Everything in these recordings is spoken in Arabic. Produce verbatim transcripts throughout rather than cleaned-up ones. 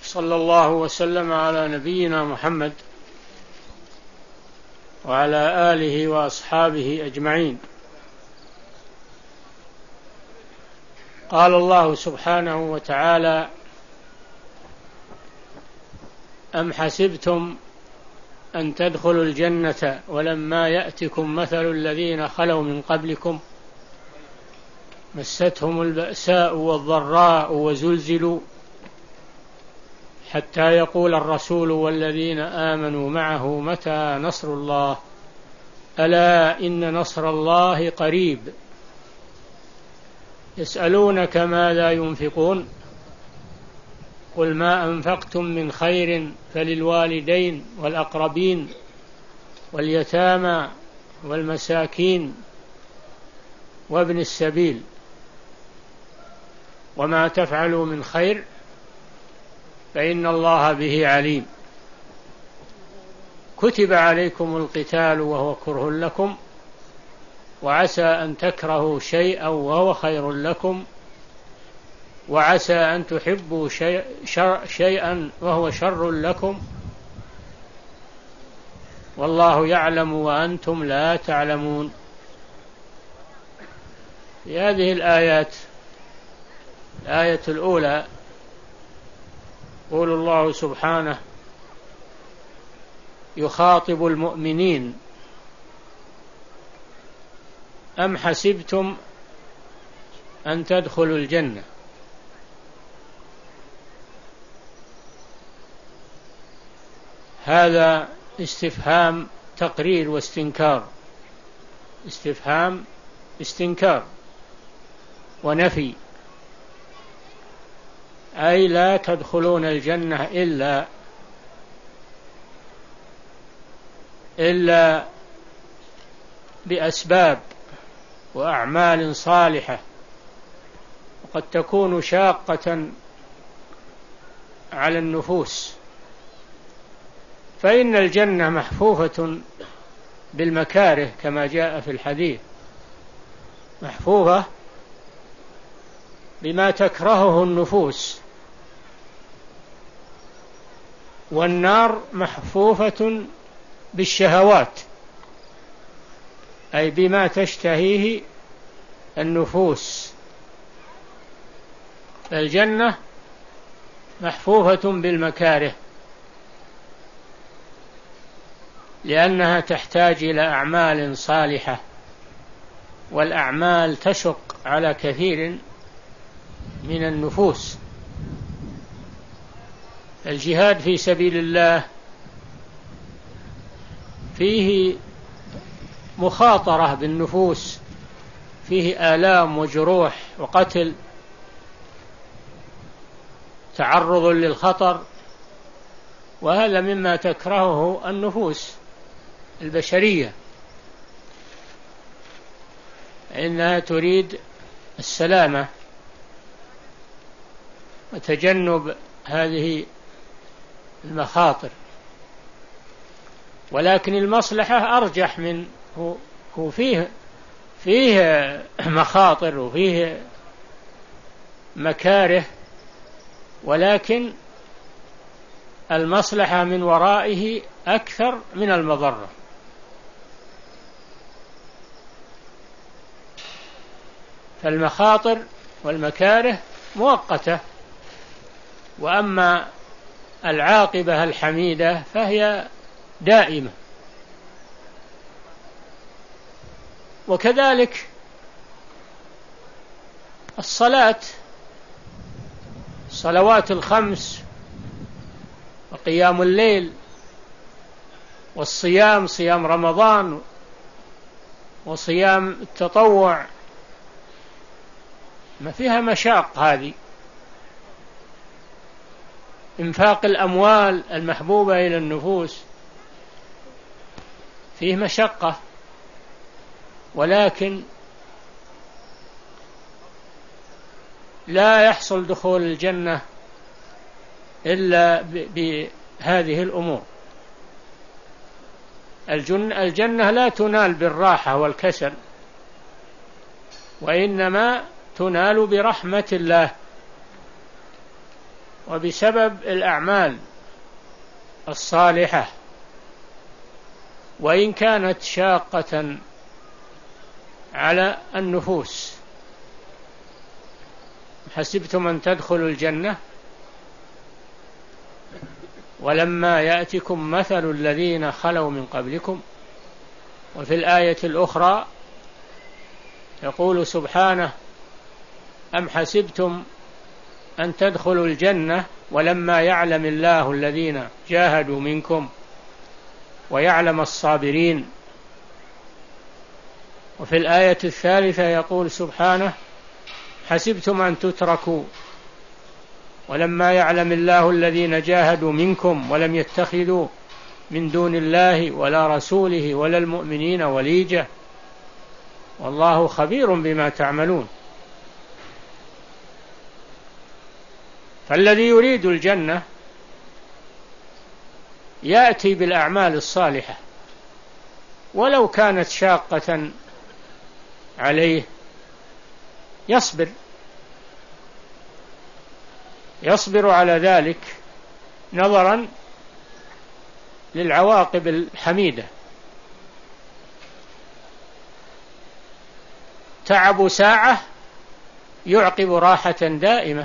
صلى الله وسلم على نبينا محمد وعلى آله وأصحابه أجمعين. قال الله سبحانه وتعالى: أم حسبتم أن تدخلوا الجنة ولما يأتكم مثل الذين خلوا من قبلكم مستهم البأساء والضراء وزلزلوا حتى يقول الرسول والذين آمنوا معه متى نصر الله ألا إن نصر الله قريب يسألونك ماذا ينفقون قل ما أنفقتم من خير فللوالدين والأقربين واليتامى والمساكين وابن السبيل وما تفعلوا من خير فإن الله به عليم. كتب عليكم القتال وهو كره لكم وعسى أن تكرهوا شيئا وهو خير لكم وعسى أن تحبوا شيء شر شيئا وهو شر لكم والله يعلم وأنتم لا تعلمون. في هذه الآيات الآية الأولى يقول الله سبحانه يخاطب المؤمنين: أم حسبتم أن تدخلوا الجنة. هذا استفهام تقرير واستنكار، استفهام استنكار ونفي، أي لا تدخلون الجنة إلا إلا بأسباب وأعمال صالحة وقد تكون شاقة على النفوس، فإن الجنة محفوفة بالمكاره كما جاء في الحديث، محفوفة بما تكرهه النفوس، والنار محفوفة بالشهوات أي بما تشتهيه النفوس. الجنة محفوفة بالمكاره لأنها تحتاج إلى أعمال صالحة، والأعمال تشق على كثير من النفوس. الجهاد في سبيل الله فيه مخاطرة بالنفوس، فيه آلام وجروح وقتل، تعرض للخطر، وهذا مما تكرهه النفوس البشرية، إنها تريد السلامة وتجنب هذه المخاطر، ولكن المصلحة أرجح من هو, هو فيه فيه مخاطر وفيه مكاره، ولكن المصلحة من ورائه أكثر من المضرة. فالمخاطر والمكاره مؤقتة، وأما العاقبة الحميدة فهي دائمة. وكذلك الصلاة، الصلوات الخمس وقيام الليل والصيام، صيام رمضان وصيام التطوع، ما فيها مشاق. هذه إنفاق الأموال المحبوبة إلى النفوس فيه مشقة، ولكن لا يحصل دخول الجنة إلا بهذه الأمور. الجنة لا تنال بالراحة والكسل، وإنما تنال برحمة الله وبسبب الأعمال الصالحة، وإن كانت شاقة على النفوس. حسبتم أن تدخلوا الجنة ولما يأتكم مثل الذين خلوا من قبلكم. وفي الآية الأخرى يقول سبحانه: أم حسبتم أن تدخلوا الجنة ولما يعلم الله الذين جاهدوا منكم ويعلم الصابرين. وفي الآية الثالثة يقول سبحانه: حسبتم أن تتركوا ولما يعلم الله الذين جاهدوا منكم ولم يتخذوا من دون الله ولا رسوله ولا المؤمنين وليجة والله خبير بما تعملون. فالذي يريد الجنة يأتي بالأعمال الصالحة ولو كانت شاقة عليه، يصبر يصبر على ذلك نظرا للعواقب الحميدة. تعب ساعة يعقب راحة دائمة.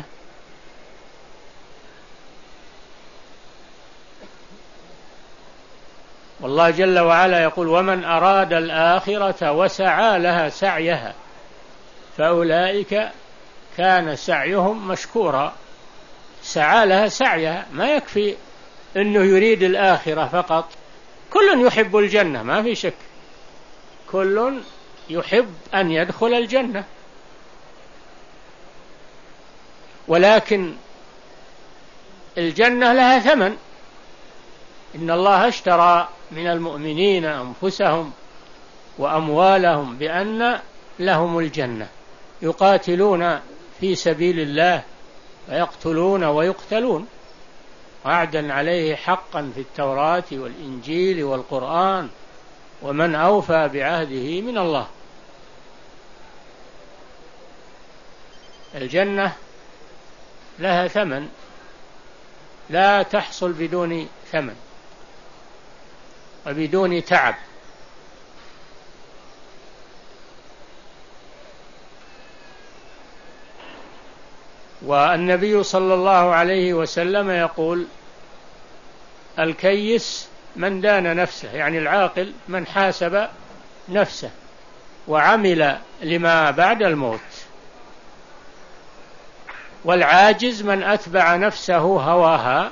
والله جل وعلا يقول: ومن أراد الآخرة وسعى لها سعيها فأولئك كان سعيهم مشكورا. سعى لها سعيها، ما يكفي أنه يريد الآخرة فقط. كل يحب الجنة، ما في شك، كل يحب أن يدخل الجنة، ولكن الجنة لها ثمن. إن الله اشترى من المؤمنين أنفسهم وأموالهم بأن لهم الجنة يقاتلون في سبيل الله ويقتلون ويقتلون، وعدا عليه حقا في التوراة والإنجيل والقرآن، ومن أوفى بعهده من الله. الجنة لها ثمن لا تحصل بدون ثمن وبدون تعب. والنبي صلى الله عليه وسلم يقول: الكيس من دان نفسه، يعني العاقل من حاسب نفسه وعمل لما بعد الموت، والعاجز من أتبع نفسه هواها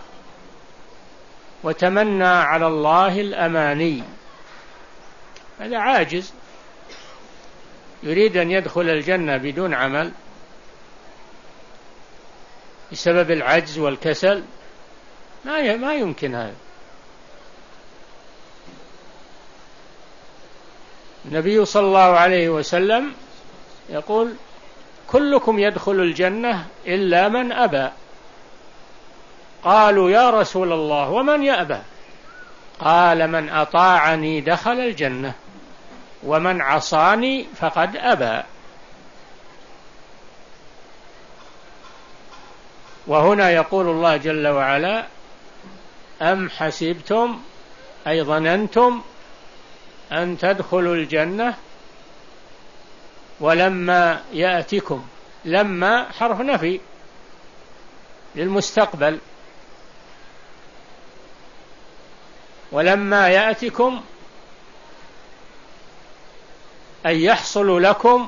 وتمنى على الله الأماني. هذا عاجز يريد أن يدخل الجنة بدون عمل بسبب العجز والكسل، ما ما يمكن هذا. النبي صلى الله عليه وسلم يقول: كلكم يدخل الجنة إلا من أبى. قالوا: يا رسول الله ومن يأبى؟ قال: من أطاعني دخل الجنة ومن عصاني فقد أبى. وهنا يقول الله جل وعلا: أم حسبتم أي ظننتم أن تدخلوا الجنة ولما يأتكم. لما حرف نفي للمستقبل، ولما يأتكم أن يحصل لكم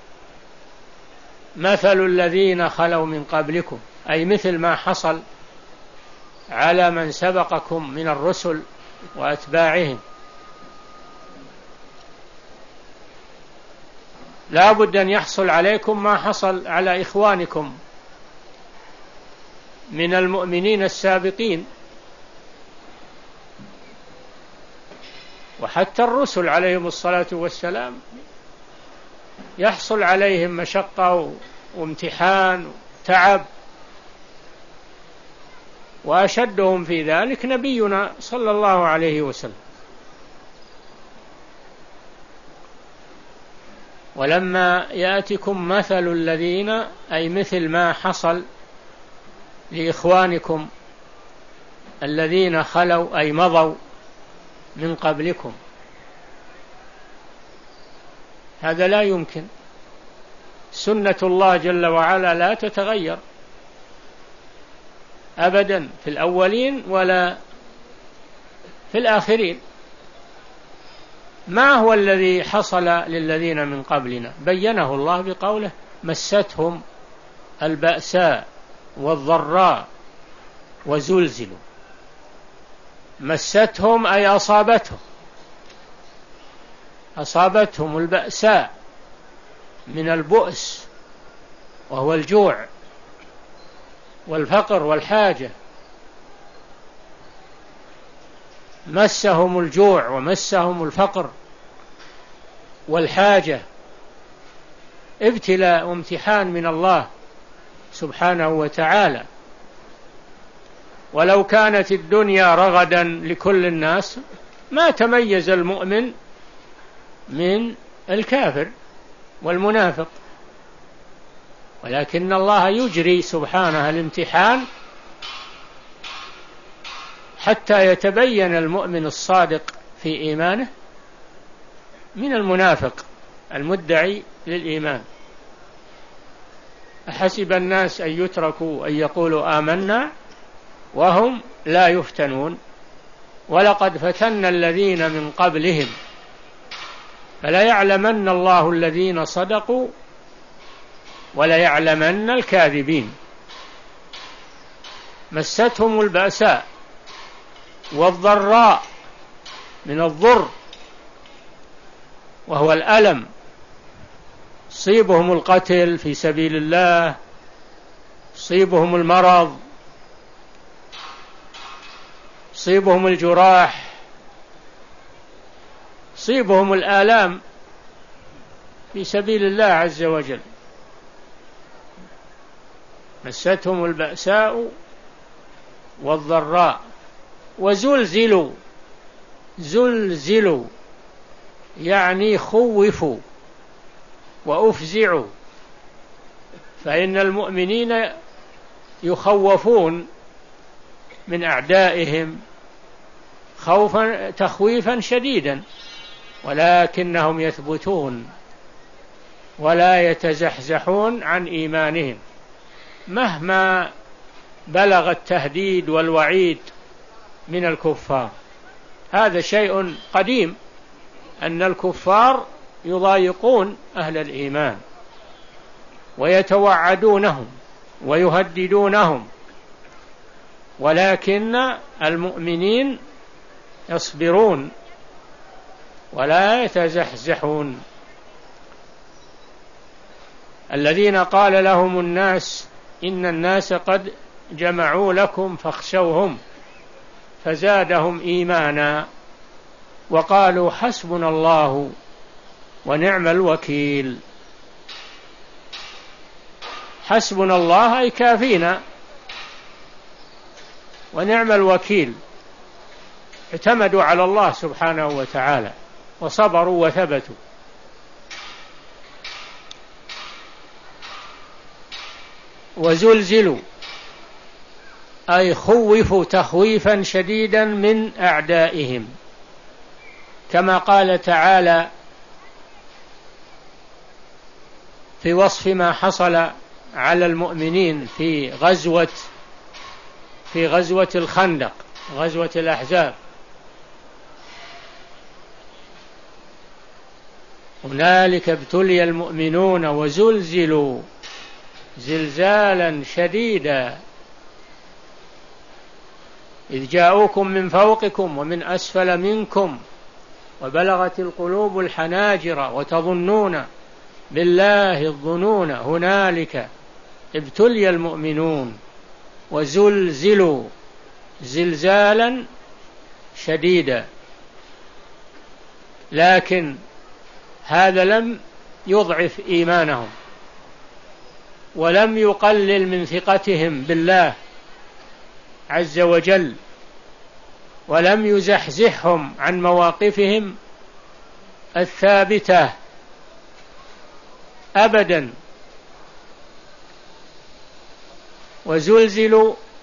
مثل الذين خلوا من قبلكم، أي مثل ما حصل على من سبقكم من الرسل وأتباعهم. لا بد أن يحصل عليكم ما حصل على إخوانكم من المؤمنين السابقين، وحتى الرسل عليهم الصلاة والسلام يحصل عليهم مشقة وامتحان وتعب، وأشدهم في ذلك نبينا صلى الله عليه وسلم. ولما يأتكم مثل الذين، أي مثل ما حصل لإخوانكم الذين خلوا أي مضوا من قبلكم. هذا لا يمكن، سنة الله جل وعلا لا تتغير أبدا في الأولين ولا في الآخرين. ما هو الذي حصل للذين من قبلنا؟ بينه الله بقوله: مستهم البأساء والضراء وزلزلوا. مستهم أي أصابتهم، أصابتهم البأساء من البؤس وهو الجوع والفقر والحاجة. مسهم الجوع ومسهم الفقر والحاجة، ابتلاء وامتحان من الله سبحانه وتعالى. ولو كانت الدنيا رغدا لكل الناس ما تميز المؤمن من الكافر والمنافق، ولكن الله يجري سبحانه الامتحان حتى يتبين المؤمن الصادق في إيمانه من المنافق المدعي للإيمان. أحسب الناس أن يتركوا أن يقولوا آمنا وهم لا يفتنون ولقد فتنا الذين من قبلهم فلا يعلمن الله الذين صدقوا ولا يعلمن الكاذبين. مستهم البأساء والضراء من الضر وهو الألم، يصيبهم القتل في سبيل الله، يصيبهم المرض، يصيبهم الجراح، يصيبهم الآلام في سبيل الله عز وجل. مستهم البأساء والضراء وزلزلوا. زلزلوا يعني خوفوا وأفزعوا، فإن المؤمنين يخوفون من أعدائهم خوفا تخويفا شديدا، ولكنهم يثبتون ولا يتزحزحون عن إيمانهم مهما بلغ التهديد والوعيد من الكفار. هذا شيء قديم أن الكفار يضايقون أهل الإيمان ويتوعدونهم ويهددونهم، ولكن المؤمنين يصبرون ولا يتزحزحون. الذين قال لهم الناس إن الناس قد جمعوا لكم فاخشوهم فزادهم إيمانا وقالوا حسبنا الله ونعم الوكيل. حسبنا الله أي كافينا، ونعم الوكيل. اعتمدوا على الله سبحانه وتعالى وصبروا وثبتوا. وزلزلوا أي خوفوا تخويفا شديدا من أعدائهم، كما قال تعالى في وصف ما حصل على المؤمنين في غزوة في غزوة الخندق، غزوة الأحزاب: هنالك ابتلي المؤمنون وزلزلوا زلزالا شديدا إذ جاءوكم من فوقكم ومن أسفل منكم وبلغت القلوب الحناجر وتظنون بالله الظنون هنالك ابتلي المؤمنون وزلزلوا زلزالا شديدا. لكن هذا لم يضعف إيمانهم ولم يقلل من ثقتهم بالله عز وجل، ولم يزحزحهم عن مواقفهم الثابتة أبدا. وزلزلوا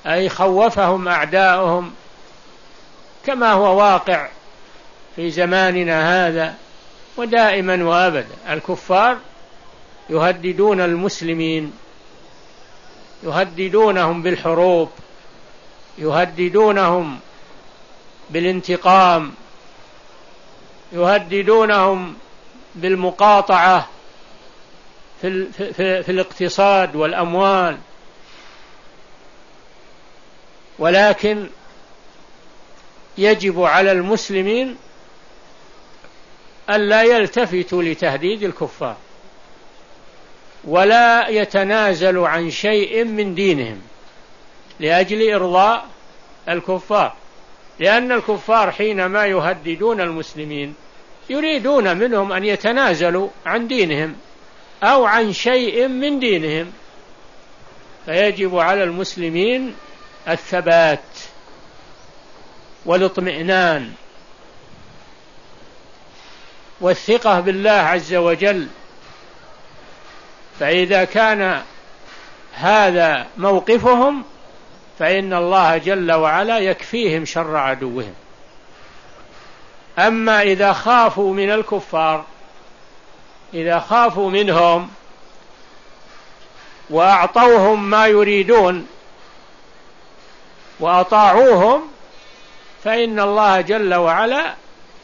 أي خوفهم أعداؤهم، كما هو واقع في زماننا هذا ودائما وأبدا. الكفار يهددون المسلمين، يهددونهم بالحروب، يهددونهم بالانتقام، يهددونهم بالمقاطعة في, في, في الاقتصاد والأموال. ولكن يجب على المسلمين ألا يلتفتوا لتهديد الكفار ولا يتنازلوا عن شيء من دينهم لأجل إرضاء الكفار، لأن الكفار حينما يهددون المسلمين يريدون منهم أن يتنازلوا عن دينهم أو عن شيء من دينهم، فيجب على المسلمين الثبات والاطمئنان والثقة بالله عز وجل. فإذا كان هذا موقفهم فإن الله جل وعلا يكفيهم شر عدوهم. أما إذا خافوا من الكفار، إذا خافوا منهم وأعطوهم ما يريدون وأطاعوهم، فإن الله جل وعلا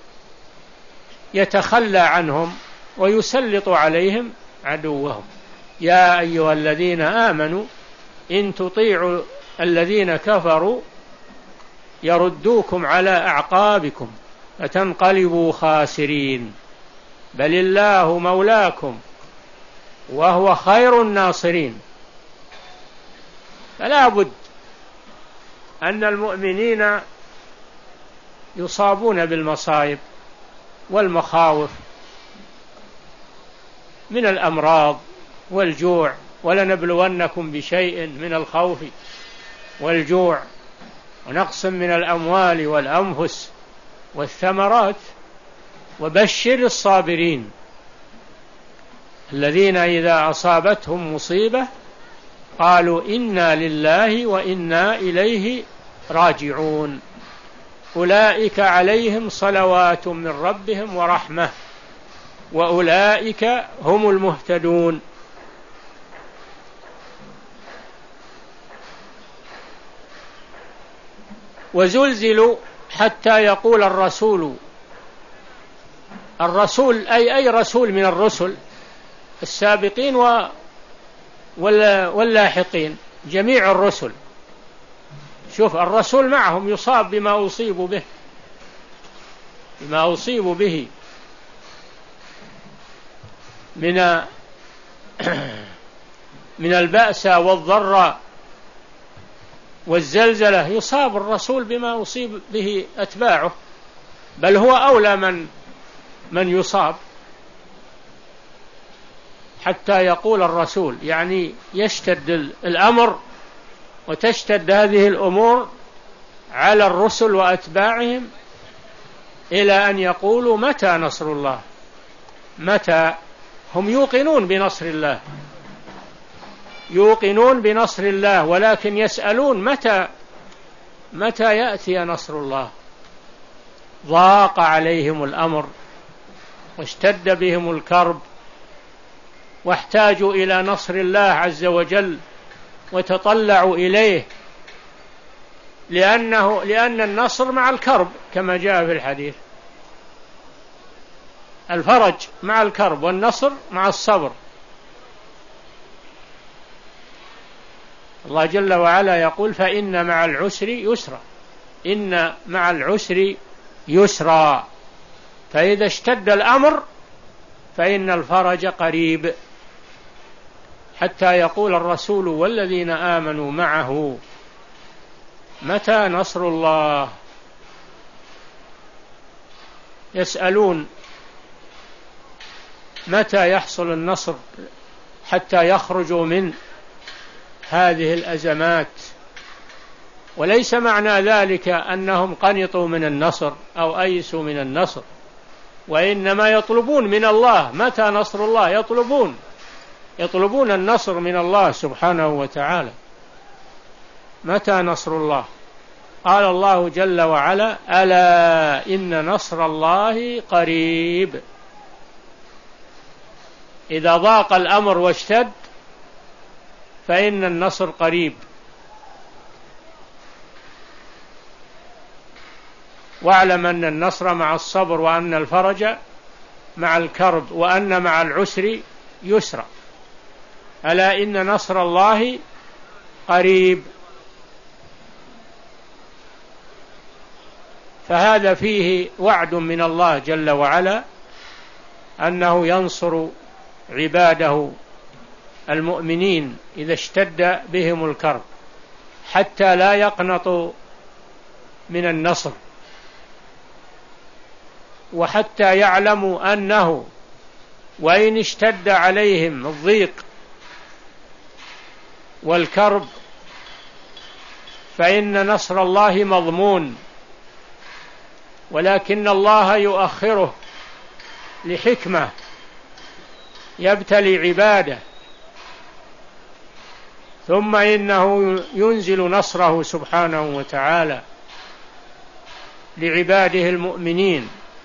يتخلى عنهم ويسلط عليهم عدوهم. يا أيها الذين آمنوا إن تطيعوا الذين كفروا يردوكم على أعقابكم فتنقلبوا خاسرين، بل الله مولاكم وهو خير الناصرين. فلا بد أن المؤمنين يصابون بالمصائب والمخاوف من الأمراض والجوع، ولنبلونكم بشيء من الخوف والجوع ونقص من الأموال والأنفس والثمرات، وبشر الصابرين الذين إذا أصابتهم مصيبة قالوا إنا لله وإنا إليه راجعون أولئك عليهم صلوات من ربهم ورحمة وأولئك هم المهتدون. وزلزلوا حتى يقول الرسول، الرسول أي أي رسول من الرسل السابقين واللاحقين، جميع الرسل. شوف الرسول معهم يصاب بما أصيبوا به، بما أصيبوا به من من البأس والضراء والزلزلة، يصاب الرسول بما أصيب به أتباعه، بل هو أولى من من يصاب. حتى يقول الرسول، يعني يشتد الأمر وتشتد هذه الأمور على الرسل وأتباعهم إلى أن يقولوا متى نصر الله، متى. هم يوقنون بنصر الله، يوقنون بنصر الله، ولكن يسألون متى متى يأتي نصر الله. ضاق عليهم الأمر واشتد بهم الكرب واحتاجوا إلى نصر الله عز وجل وتطلعوا إليه، لأنه لأن النصر مع الكرب كما جاء في الحديث، الفرج مع الكرب والنصر مع الصبر. الله جل وعلا يقول فإن مع العسر يسرا، إن مع العسر يسرا، فإذا اشتد الأمر فإن الفرج قريب. حتى يقول الرسول والذين آمنوا معه متى نصر الله، يسألون متى يحصل النصر حتى يخرجوا من هذه الأزمات. وليس معنى ذلك أنهم قنطوا من النصر أو أيسوا من النصر، وإنما يطلبون من الله متى نصر الله، يطلبون يطلبون النصر من الله سبحانه وتعالى. متى نصر الله؟ قال الله جل وعلا: ألا إن نصر الله قريب. إذا ضاق الأمر واشتد فإن النصر قريب. واعلم أن النصر مع الصبر، وأن الفرج مع الكرب، وأن مع العسر يسرا. ألا إن نصر الله قريب. فهذا فيه وعد من الله جل وعلا أنه ينصر عباده المؤمنين إذا اشتد بهم الكرب، حتى لا يقنطوا من النصر، وحتى يعلموا أنه وإن اشتد عليهم الضيق والكرب فإن نصر الله مضمون، ولكن الله يؤخره لحكمة، يبتلي عباده، ثم إنه ينزل نصره سبحانه وتعالى لعباده المؤمنين.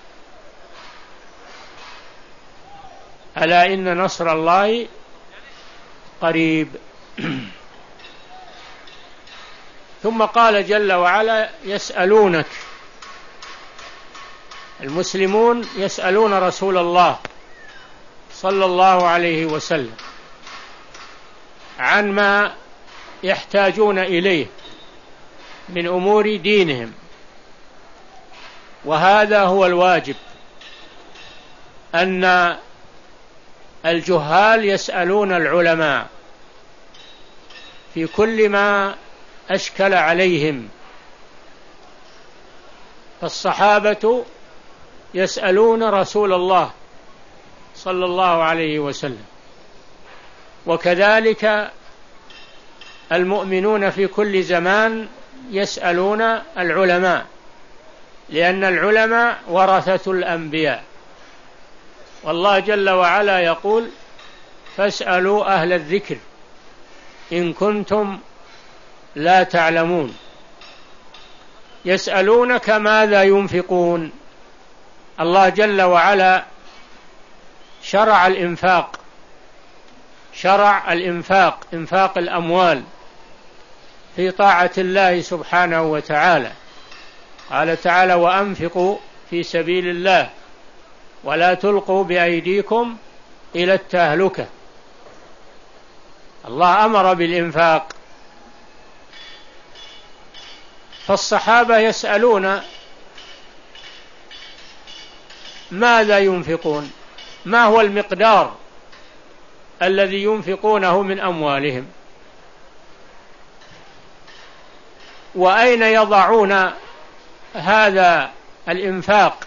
ألا إن نصر الله قريب. ثم قال جل وعلا: يسألونك، المسلمون يسألون رسول الله صلى الله عليه وسلم عن ما يحتاجون إليه من أمور دينهم، وهذا هو الواجب، أن الجهال يسألون العلماء في كل ما أشكل عليهم. فالصحابة يسألون رسول الله صلى الله عليه وسلم، وكذلك المؤمنون في كل زمان يسألون العلماء، لأن العلماء ورثة الأنبياء، والله جل وعلا يقول: فاسألوا أهل الذكر إن كنتم لا تعلمون. يسألونك ماذا ينفقون. الله جل وعلا شرع الإنفاق، شرع الإنفاق، إنفاق الأموال في طاعة الله سبحانه وتعالى. قال تعالى: وأنفقوا في سبيل الله ولا تلقوا بأيديكم إلى التهلكة. الله أمر بالإنفاق. فالصحابة يسألون ماذا ينفقون، ما هو المقدار الذي ينفقونه من أموالهم، وأين يضعون هذا الإنفاق،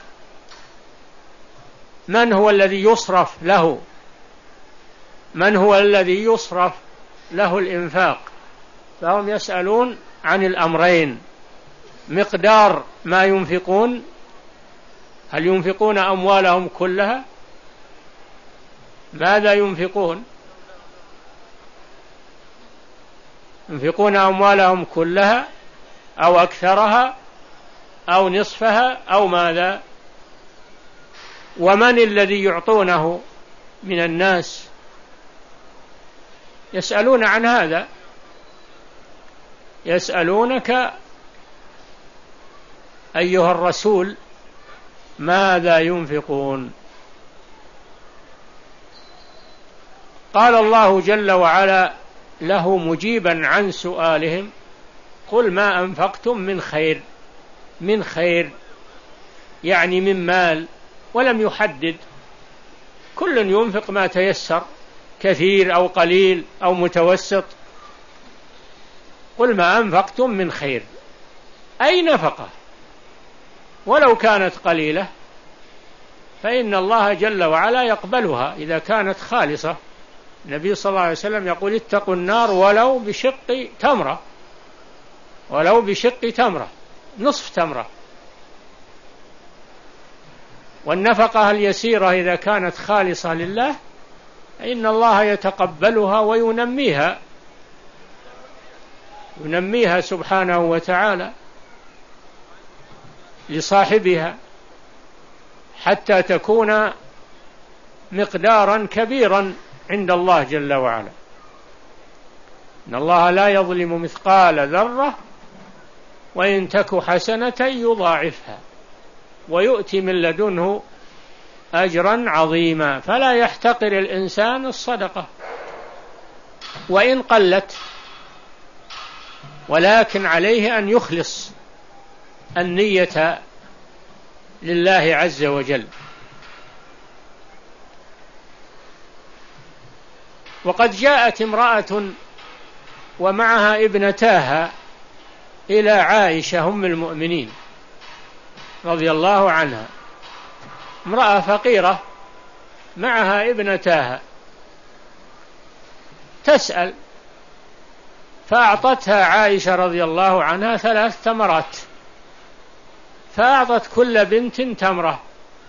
من هو الذي يصرف له، من هو الذي يصرف له الإنفاق. فهم يسألون عن الأمرين: مقدار ما ينفقون، هل ينفقون أموالهم كلها؟ ماذا ينفقون؟ ينفقون أموالهم كلها أو أكثرها أو نصفها أو ماذا؟ ومن الذي يعطونه من الناس؟ يسألون عن هذا. يسألونك أيها الرسول ماذا ينفقون. قال الله جل وعلا له مجيبا عن سؤالهم: قل ما أنفقتم من خير. من خير يعني من مال، ولم يحدد، كل ينفق ما تيسر، كثير أو قليل أو متوسط. قل ما أنفقتم من خير، أي نفقة ولو كانت قليلة فإن الله جل وعلا يقبلها إذا كانت خالصة. النبي صلى الله عليه وسلم يقول: اتقوا النار ولو بشق تمرة، ولو بشق تمرة، نصف تمرة. والنفقة اليسيرة إذا كانت خالصة لله إن الله يتقبلها وينميها ينميها سبحانه وتعالى لصاحبها حتى تكون مقدارا كبيرا عند الله جل وعلا. إن الله لا يظلم مثقال ذرة وإن تك حسنة يضاعفها ويؤتي من لدنه أجرا عظيما. فلا يحتقر الإنسان الصدقة وإن قلت، ولكن عليه أن يخلص النية لله عز وجل. وقد جاءت امرأة ومعها ابنتاها إلى عائشة أم المؤمنين رضي الله عنها، امرأة فقيرة معها ابنتاها تسأل، فأعطتها عائشة رضي الله عنها ثلاث تمرات، فأعطت كل بنت تمرة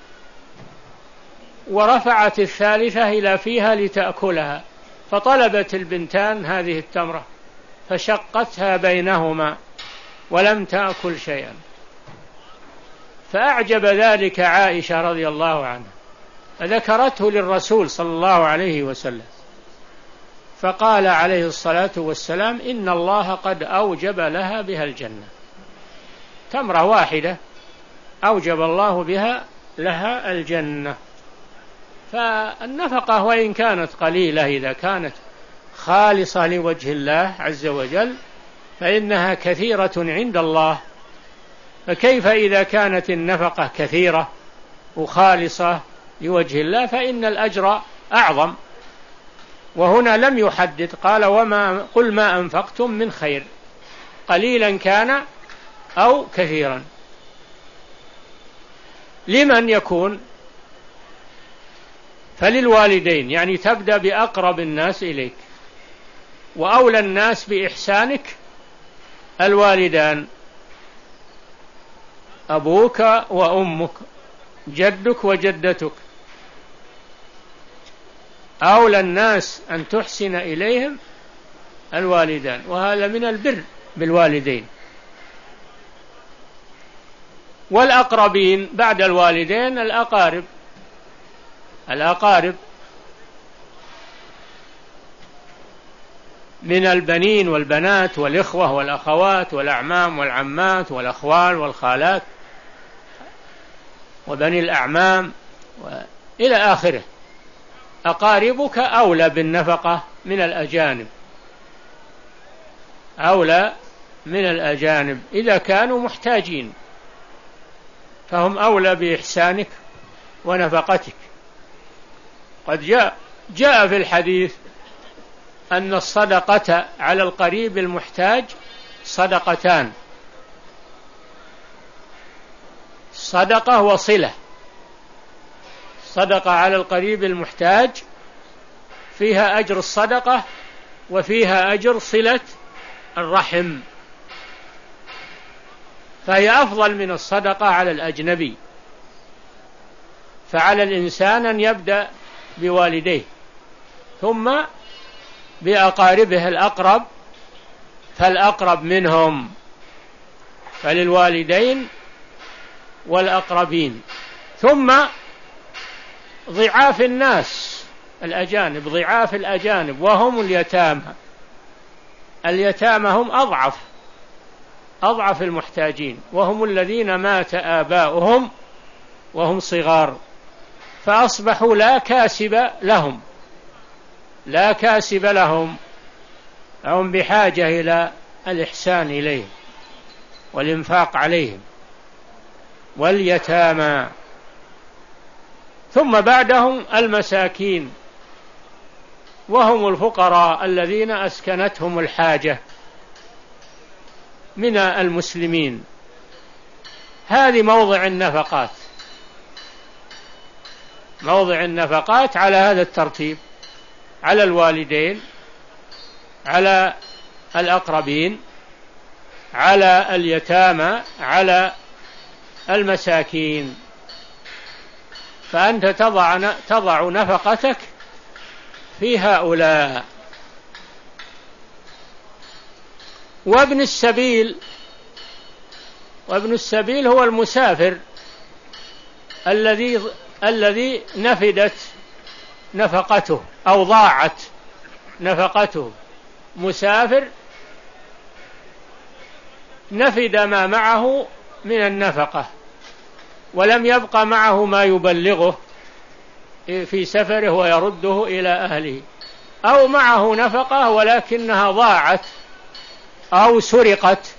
ورفعت الثالثة إلى فيها لتأكلها، فطلبت البنتان هذه التمرة فشقتها بينهما ولم تأكل شيئا، فأعجب ذلك عائشة رضي الله عنها فذكرته للرسول صلى الله عليه وسلم، فقال عليه الصلاة والسلام: إن الله قد أوجب لها بها الجنة. تمرة واحدة أوجب الله بها لها الجنة. فالنفقة وإن كانت قليلة إذا كانت خالصة لوجه الله عز وجل فإنها كثيرة عند الله، فكيف إذا كانت النفقة كثيرة وخالصة لوجه الله فإن الأجر أعظم. وهنا لم يحدد، قال: وما قل ما أنفقتم من خير قليلا كان أو كثيرا. لمن يكون؟ فللوالدين، يعني تبدأ بأقرب الناس إليك، وأولى الناس بإحسانك الوالدان، أبوك وأمك، جدك وجدتك، أولى الناس أن تحسن إليهم الوالدان، وهذا من البر بالوالدين. والأقربين بعد الوالدين الأقارب، الأقارب من البنين والبنات والإخوة والأخوات والأعمام والعمات والأخوال والخالات وبني الأعمام إلى آخره. أقاربك أولى بالنفقة من الأجانب، أولى من الأجانب إذا كانوا محتاجين، فهم أولى بإحسانك ونفقتك. قد جاء جاء في الحديث أن الصدقة على القريب المحتاج صدقتان: صدقة وصلة. صدقة على القريب المحتاج فيها أجر الصدقة وفيها أجر صلة الرحم، فهي أفضل من الصدقة على الأجنبي. فعلى الإنسان أن يبدأ بوالديه ثم بأقاربه الأقرب فالأقرب منهم، فللوالدين والأقربين، ثم ضعاف الناس الأجانب، ضعاف الأجانب وهم اليتامى. اليتامى هم أضعف أضعف المحتاجين، وهم الذين مات آباؤهم وهم صغار فأصبحوا لا كاسب لهم لا كاسب لهم هم بحاجة إلى الإحسان إليهم والإنفاق عليهم. واليتامى، ثم بعدهم المساكين وهم الفقراء الذين أسكنتهم الحاجة من المسلمين. هذه موضع النفقات، موضع النفقات على هذا الترتيب: على الوالدين، على الأقربين، على اليتامى، على المساكين. فأنت تضع تضع نفقتك في هؤلاء. وابن السبيل وابن السبيل هو المسافر الذي الذي نفدت نفقته أو ضاعت نفقته. مسافر نفد ما معه من النفقة ولم يبق معه ما يبلغه في سفره ويرده إلى أهله، أو معه نفقة ولكنها ضاعت أو سرقت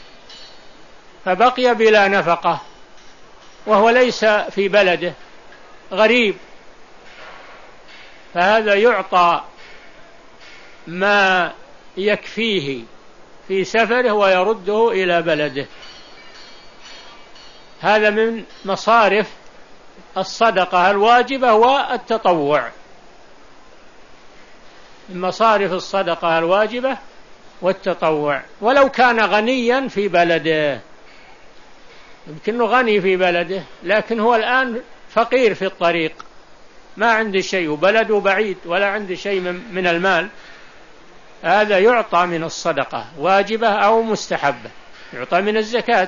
فبقي بلا نفقة وهو ليس في بلده، غريب، فهذا يعطى ما يكفيه في سفره ويرده إلى بلده. هذا من مصارف الصدقة الواجبة والتطوع، من مصارف الصدقة الواجبة والتطوع. ولو كان غنيا في بلده، يمكنه غني في بلده لكن هو الآن فقير في الطريق، ما عنده شيء وبلده بعيد ولا عنده شيء من المال، هذا يعطى من الصدقة واجبة أو مستحبة، يعطى من الزكاة.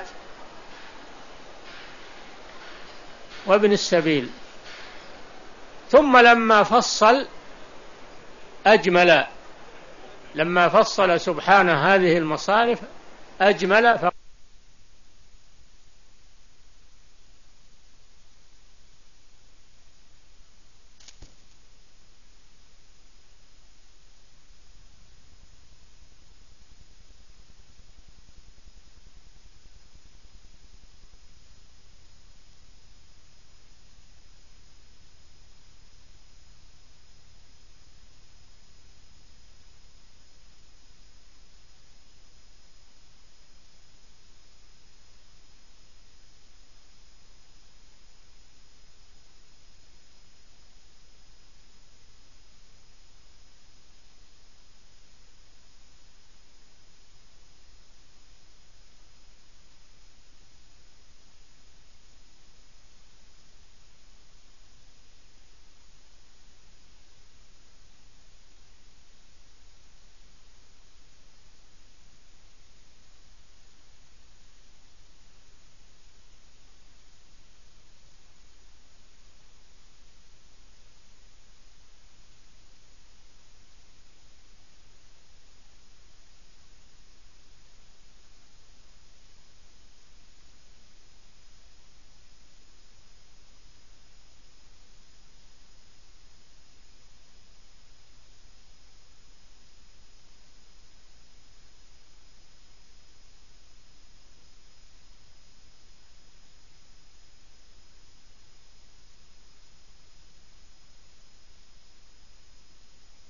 وابن السبيل. ثم لما فصل أجمل، لما فصل سبحانه هذه المصارف أجمل.